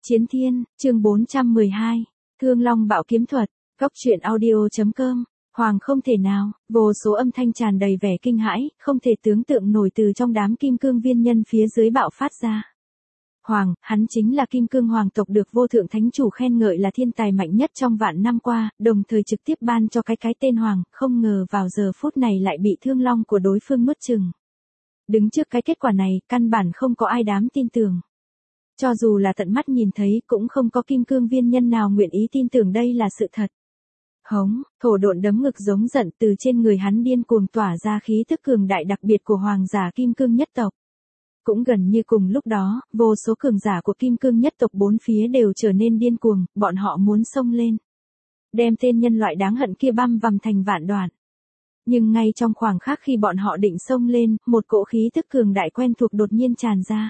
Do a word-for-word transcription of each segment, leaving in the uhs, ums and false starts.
Chiến Thiên, chương bốn trăm mười hai, Thương Long Bạo Kiếm Thuật, Góc truyện audio.com, Hoàng không thể nào, vô số âm thanh tràn đầy vẻ kinh hãi, không thể tưởng tượng nổi từ trong đám kim cương viên nhân phía dưới bạo phát ra. Hoàng, hắn chính là kim cương hoàng tộc được vô thượng thánh chủ khen ngợi là thiên tài mạnh nhất trong vạn năm qua, đồng thời trực tiếp ban cho cái cái tên Hoàng, không ngờ vào giờ phút này lại bị thương long của đối phương nuốt chừng. Đứng trước cái kết quả này, căn bản không có ai dám tin tưởng. Cho dù là tận mắt nhìn thấy cũng không có kim cương viên nhân nào nguyện ý tin tưởng đây là sự thật. Hống, thổ độn đấm ngực giống giận từ trên người hắn điên cuồng tỏa ra khí tức cường đại đặc biệt của hoàng giả kim cương nhất tộc. Cũng gần như cùng lúc đó, vô số cường giả của kim cương nhất tộc bốn phía đều trở nên điên cuồng, bọn họ muốn xông lên. Đem tên nhân loại đáng hận kia băm vằm thành vạn đoạn. Nhưng ngay trong khoảng khắc khi bọn họ định xông lên, một cỗ khí tức cường đại quen thuộc đột nhiên tràn ra.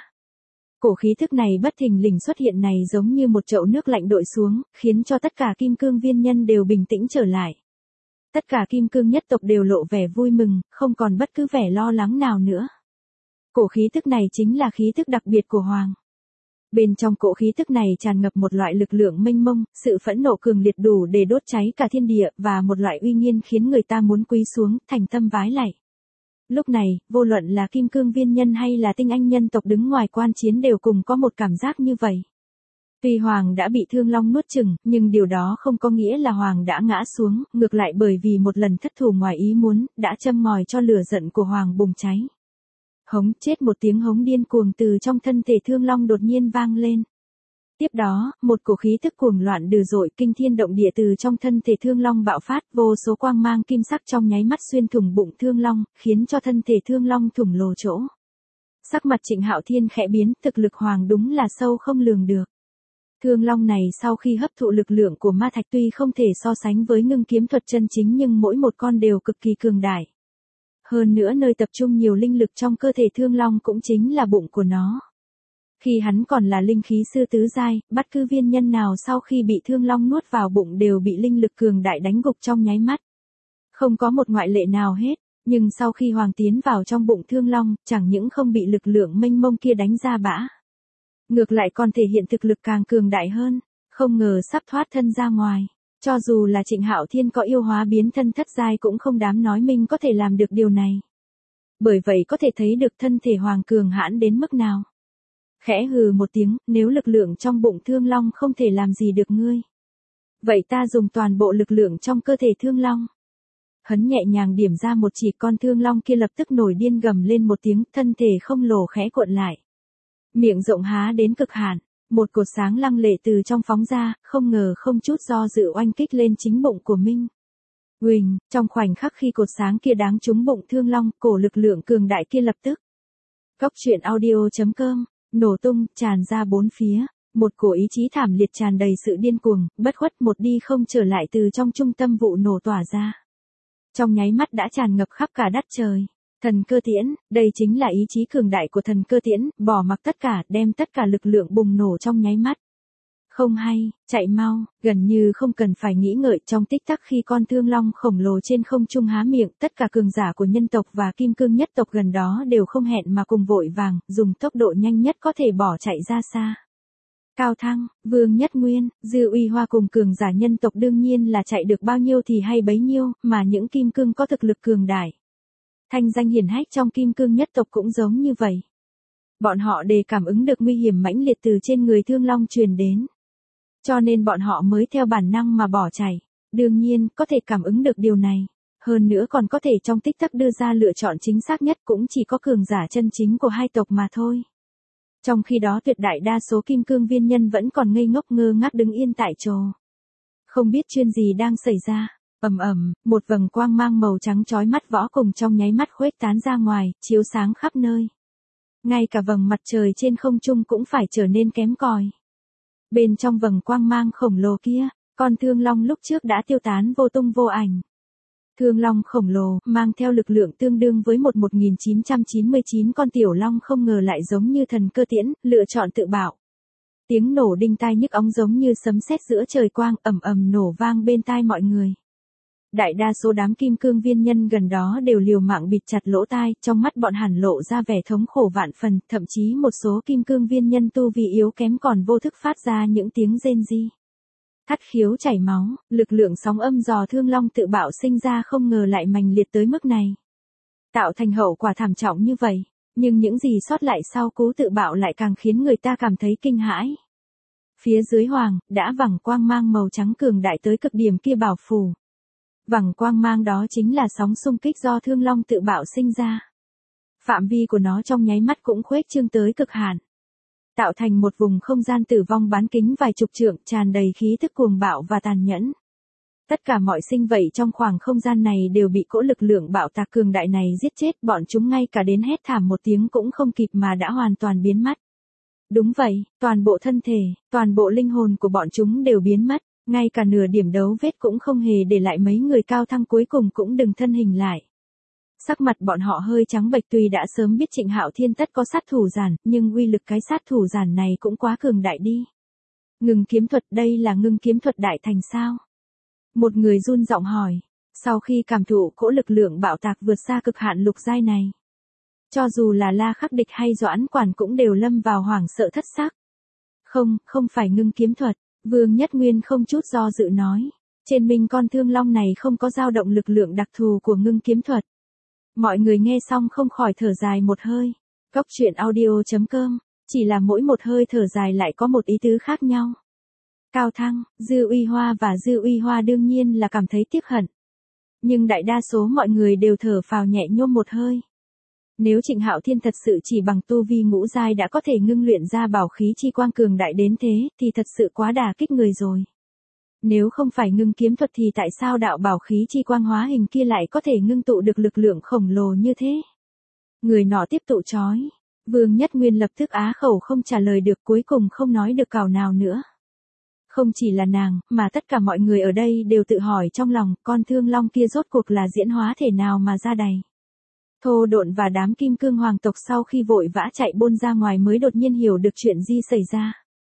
Cổ khí thức này bất thình lình xuất hiện này giống như một chậu nước lạnh đổ xuống, khiến cho tất cả kim cương viên nhân đều bình tĩnh trở lại. Tất cả kim cương nhất tộc đều lộ vẻ vui mừng, không còn bất cứ vẻ lo lắng nào nữa. Cổ khí thức này chính là khí thức đặc biệt của Hoàng. Bên trong cổ khí thức này tràn ngập một loại lực lượng mênh mông, sự phẫn nộ cường liệt đủ để đốt cháy cả thiên địa và một loại uy nghiêm khiến người ta muốn cúi xuống, thành tâm vái lạy. Lúc này, vô luận là kim cương viên nhân hay là tinh anh nhân tộc đứng ngoài quan chiến đều cùng có một cảm giác như vậy. Tuy Hoàng đã bị thương long nuốt chửng, nhưng điều đó không có nghĩa là Hoàng đã ngã xuống, ngược lại bởi vì một lần thất thủ ngoài ý muốn, đã châm ngòi cho lửa giận của Hoàng bùng cháy. Hống, chết, một tiếng hống điên cuồng từ trong thân thể thương long đột nhiên vang lên. Tiếp đó, một cổ khí tức cuồng loạn dữ dội kinh thiên động địa từ trong thân thể thương long bạo phát, vô số quang mang kim sắc trong nháy mắt xuyên thủng bụng thương long, khiến cho thân thể thương long thủng lồ chỗ. Sắc mặt Trịnh Hạo Thiên khẽ biến, thực lực Hoàng đúng là sâu không lường được. Thương long này sau khi hấp thụ lực lượng của ma thạch tuy không thể so sánh với ngưng kiếm thuật chân chính nhưng mỗi một con đều cực kỳ cường đại. Hơn nữa nơi tập trung nhiều linh lực trong cơ thể thương long cũng chính là bụng của nó. Khi hắn còn là linh khí sư tứ giai, bất cứ viên nhân nào sau khi bị thương long nuốt vào bụng đều bị linh lực cường đại đánh gục trong nháy mắt. Không có một ngoại lệ nào hết, nhưng sau khi Hoàng tiến vào trong bụng thương long, chẳng những không bị lực lượng mênh mông kia đánh ra bã. Ngược lại còn thể hiện thực lực càng cường đại hơn, không ngờ sắp thoát thân ra ngoài. Cho dù là Trịnh Hạo Thiên có yêu hóa biến thân thất giai cũng không dám nói mình có thể làm được điều này. Bởi vậy có thể thấy được thân thể Hoàng cường hãn đến mức nào. Khẽ hừ một tiếng, nếu lực lượng trong bụng thương long không thể làm gì được ngươi. Vậy ta dùng toàn bộ lực lượng trong cơ thể thương long. Hắn nhẹ nhàng điểm ra một chỉ, con thương long kia lập tức nổi điên gầm lên một tiếng, thân thể không lồ khẽ cuộn lại. Miệng rộng há đến cực hạn, một cột sáng lăng lệ từ trong phóng ra, không ngờ không chút do dự oanh kích lên chính bụng của Minh. Uỳnh, trong khoảnh khắc khi cột sáng kia đáng trúng bụng thương long, cổ lực lượng cường đại kia lập tức. Góc truyện audio.com, nổ tung, tràn ra bốn phía, một cổ ý chí thảm liệt tràn đầy sự điên cuồng, bất khuất một đi không trở lại từ trong trung tâm vụ nổ tỏa ra. Trong nháy mắt đã tràn ngập khắp cả đất trời. Thần cơ tiễn, đây chính là ý chí cường đại của thần cơ tiễn, bỏ mặc tất cả, đem tất cả lực lượng bùng nổ trong nháy mắt. Không hay, chạy mau, gần như không cần phải nghĩ ngợi, trong tích tắc khi con thương long khổng lồ trên không trung há miệng, tất cả cường giả của nhân tộc và kim cương nhất tộc gần đó đều không hẹn mà cùng vội vàng, dùng tốc độ nhanh nhất có thể bỏ chạy ra xa. Cao Thăng, Vương Nhất Nguyên, Dư Uy Hoa cùng cường giả nhân tộc đương nhiên là chạy được bao nhiêu thì hay bấy nhiêu, mà những kim cương có thực lực cường đại. Thanh danh hiển hách trong kim cương nhất tộc cũng giống như vậy. Bọn họ đều cảm ứng được nguy hiểm mãnh liệt từ trên người thương long truyền đến. Cho nên bọn họ mới theo bản năng mà bỏ chạy. Đương nhiên, có thể cảm ứng được điều này. Hơn nữa còn có thể trong tích tắc đưa ra lựa chọn chính xác nhất cũng chỉ có cường giả chân chính của hai tộc mà thôi. Trong khi đó tuyệt đại đa số kim cương viên nhân vẫn còn ngây ngốc ngơ ngác đứng yên tại chỗ. Không biết chuyện gì đang xảy ra. Ầm ầm, một vầng quang mang màu trắng chói mắt võ cùng trong nháy mắt khuếch tán ra ngoài, chiếu sáng khắp nơi. Ngay cả vầng mặt trời trên không trung cũng phải trở nên kém cỏi. Bên trong vầng quang mang khổng lồ kia, con thương long lúc trước đã tiêu tán vô tung vô ảnh. Thương long khổng lồ, mang theo lực lượng tương đương với một một nghìn chín trăm chín mươi chín con tiểu long không ngờ lại giống như thần cơ tiễn, lựa chọn tự bạo. Tiếng nổ đinh tai nhức óng giống như sấm sét giữa trời quang, ầm ầm nổ vang bên tai mọi người. Đại đa số đám kim cương viên nhân gần đó đều liều mạng bịt chặt lỗ tai, trong mắt bọn hẳn lộ ra vẻ thống khổ vạn phần, thậm chí một số kim cương viên nhân tu vi yếu kém còn vô thức phát ra những tiếng rên ri. Thắt khiếu chảy máu, lực lượng sóng âm dò thương long tự bạo sinh ra không ngờ lại mạnh liệt tới mức này. Tạo thành hậu quả thảm trọng như vậy, nhưng những gì sót lại sau cú tự bạo lại càng khiến người ta cảm thấy kinh hãi. Phía dưới hoàng, đã vầng quang mang màu trắng cường đại tới cực điểm kia bảo phủ. Vầng quang mang đó chính là sóng xung kích do thương long tự bạo sinh ra. Phạm vi của nó trong nháy mắt cũng khuếch trương tới cực hạn, tạo thành một vùng không gian tử vong bán kính vài chục trượng, tràn đầy khí thức cuồng bạo và tàn nhẫn. Tất cả mọi sinh vậy trong khoảng không gian này đều bị cỗ lực lượng bạo tạc cường đại này giết chết, bọn chúng ngay cả đến hét thảm một tiếng cũng không kịp mà đã hoàn toàn biến mất. Đúng vậy, toàn bộ thân thể, toàn bộ linh hồn của bọn chúng đều biến mất, ngay cả nửa điểm dấu vết cũng không hề để lại, mấy người cao thăng cuối cùng cũng đừng thân hình lại. Sắc mặt bọn họ hơi trắng bệch, tuy đã sớm biết Trịnh Hạo Thiên tất có sát thủ giản, nhưng uy lực cái sát thủ giản này cũng quá cường đại đi. Ngưng kiếm thuật, đây là ngưng kiếm thuật đại thành sao? Một người run giọng hỏi, sau khi cảm thụ cỗ lực lượng bạo tạc vượt xa cực hạn lục giai này. Cho dù là La Khắc Địch hay Doãn Quản cũng đều lâm vào hoảng sợ thất sắc. Không, không phải ngưng kiếm thuật, Vương Nhất Nguyên không chút do dự nói. Trên mình con thương long này không có dao động lực lượng đặc thù của ngưng kiếm thuật. Mọi người nghe xong không khỏi thở dài một hơi. Góc truyện audio chấm com, chỉ là mỗi một hơi thở dài lại có một ý tứ khác nhau. Cao Thăng, Dư Uy Hoa và Dư Uy Hoa đương nhiên là cảm thấy tiếc hận. Nhưng đại đa số mọi người đều thở phào nhẹ nhõm một hơi. Nếu Trịnh Hạo Thiên thật sự chỉ bằng tu vi ngũ giai đã có thể ngưng luyện ra bảo khí chi quang cường đại đến thế, thì thật sự quá đả kích người rồi. Nếu không phải ngưng kiếm thuật thì tại sao đạo bảo khí chi quang hóa hình kia lại có thể ngưng tụ được lực lượng khổng lồ như thế? Người nọ tiếp tục chói. Vương Nhất Nguyên lập tức á khẩu không trả lời được, cuối cùng không nói được cào nào nữa. Không chỉ là nàng, mà tất cả mọi người ở đây đều tự hỏi trong lòng, con thương long kia rốt cuộc là diễn hóa thể nào mà ra đầy. Thô Độn và đám kim cương hoàng tộc sau khi vội vã chạy bôn ra ngoài mới đột nhiên hiểu được chuyện gì xảy ra.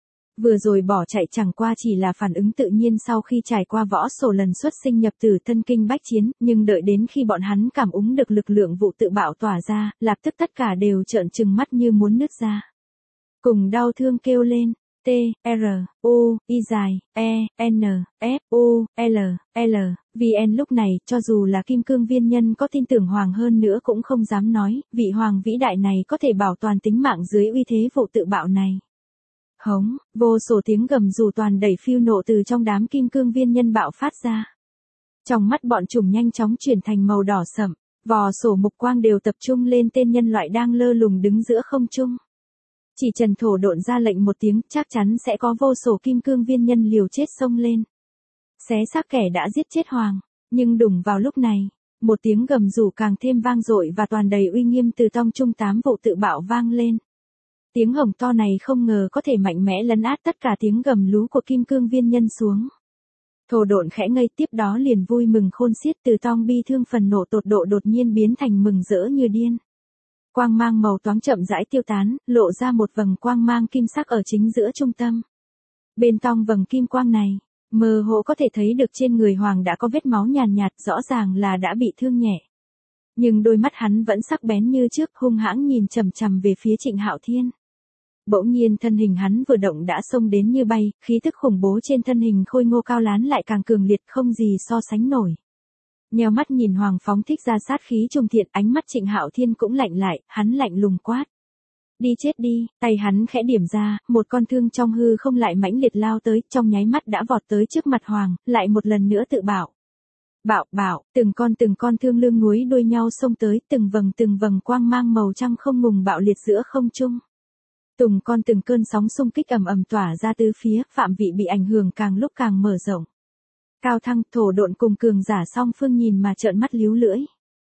Vừa rồi bỏ chạy chẳng qua chỉ là phản ứng tự nhiên sau khi trải qua võ sổ lần xuất sinh nhập tử thân kinh bách chiến, nhưng đợi đến khi bọn hắn cảm ứng được lực lượng vụ tự bạo tỏa ra, lập tức tất cả đều trợn trừng mắt như muốn nứt ra. Cùng đau thương kêu lên, T, R, U, I dài, E, N, F, U, L, L, V N lúc này, cho dù là kim cương viên nhân có tin tưởng hoàng hơn nữa cũng không dám nói, vị hoàng vĩ đại này có thể bảo toàn tính mạng dưới uy thế vụ tự bạo này. Hống, vô số tiếng gầm rú toàn đẩy phiêu nộ từ trong đám kim cương viên nhân bạo phát ra. Trong mắt bọn chúng nhanh chóng chuyển thành màu đỏ sậm, vò sổ mục quang đều tập trung lên tên nhân loại đang lơ lửng đứng giữa không trung. Chỉ Trần Thổ Độn ra lệnh một tiếng, chắc chắn sẽ có vô số kim cương viên nhân liều chết xông lên. Xé xác kẻ đã giết chết hoàng, nhưng đùng vào lúc này, một tiếng gầm rú càng thêm vang dội và toàn đầy uy nghiêm từ tông trung tám vụ tự bạo vang lên. Tiếng hồng to này không ngờ có thể mạnh mẽ lấn át tất cả tiếng gầm lú của kim cương viên nhân xuống. Thổ Độn khẽ ngây, tiếp đó liền vui mừng khôn xiết, từ tông bi thương phần nộ tột độ đột nhiên biến thành mừng rỡ như điên. Quang mang màu toáng chậm rãi tiêu tán, lộ ra một vầng quang mang kim sắc ở chính giữa trung tâm. Bên trong vầng kim quang này, mơ hồ có thể thấy được trên người hoàng đã có vết máu nhàn nhạt, nhạt, rõ ràng là đã bị thương nhẹ. Nhưng đôi mắt hắn vẫn sắc bén như trước, hung hãng nhìn chằm chằm về phía Trịnh Hạo Thiên. Bỗng nhiên thân hình hắn vừa động đã xông đến như bay, khí tức khủng bố trên thân hình khôi ngô cao lán lại càng cường liệt không gì so sánh nổi. Nheo mắt nhìn hoàng phóng thích ra sát khí trung thiện, ánh mắt Trịnh Hạo Thiên cũng lạnh lại, hắn lạnh lùng quát. Đi chết đi, tay hắn khẽ điểm ra, một con thương trong hư không lại mãnh liệt lao tới, trong nháy mắt đã vọt tới trước mặt hoàng, lại một lần nữa tự bạo. Bạo, bạo, từng con từng con thương lương núi đuôi nhau xông tới, từng vầng từng vầng quang mang màu trắng không ngừng bạo liệt giữa không trung. Từng con từng cơn sóng xung kích ầm ầm tỏa ra tứ phía, phạm vị bị ảnh hưởng càng lúc càng mở rộng. Cao Thăng, Thổ Độn cùng cường giả song phương nhìn mà trợn mắt líu lưỡi.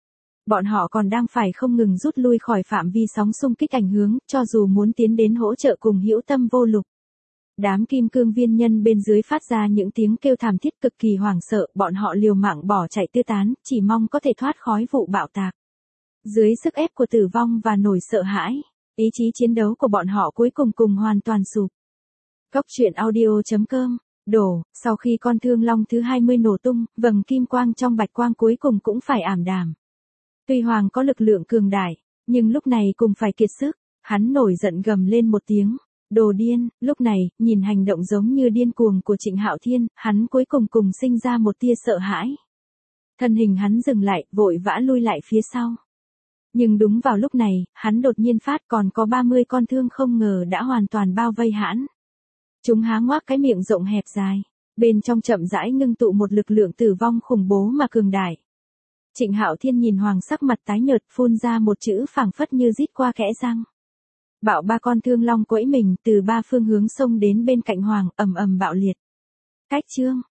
Bọn họ còn đang phải không ngừng rút lui khỏi phạm vi sóng xung kích ảnh hưởng, cho dù muốn tiến đến hỗ trợ cùng hữu tâm vô lục. Đám kim cương viên nhân bên dưới phát ra những tiếng kêu thảm thiết cực kỳ hoảng sợ, bọn họ liều mạng bỏ chạy tứ tán, chỉ mong có thể thoát khói vụ bạo tạc. Dưới sức ép của tử vong và nỗi sợ hãi, ý chí chiến đấu của bọn họ cuối cùng cùng hoàn toàn sụp. Góc truyện audio chấm com Đổ, sau khi con thương long thứ hai mươi nổ tung, vầng kim quang trong bạch quang cuối cùng cũng phải ảm đạm. Tuy Hoàng có lực lượng cường đại, nhưng lúc này cùng phải kiệt sức, hắn nổi giận gầm lên một tiếng. Đồ điên, lúc này, nhìn hành động giống như điên cuồng của Trịnh Hạo Thiên, hắn cuối cùng cùng sinh ra một tia sợ hãi. Thân hình hắn dừng lại, vội vã lui lại phía sau. Nhưng đúng vào lúc này, hắn đột nhiên phát còn có ba mươi con thương không ngờ đã hoàn toàn bao vây hắn. Chúng há ngoác cái miệng rộng hẹp dài, bên trong chậm rãi ngưng tụ một lực lượng tử vong khủng bố mà cường đại. Trịnh Hạo Thiên nhìn Hoàng sắc mặt tái nhợt phun ra một chữ phảng phất như rít qua kẽ răng. Bạo ba con thương long quẫy mình từ ba phương hướng xông đến bên cạnh Hoàng ầm ầm bạo liệt. Cách chương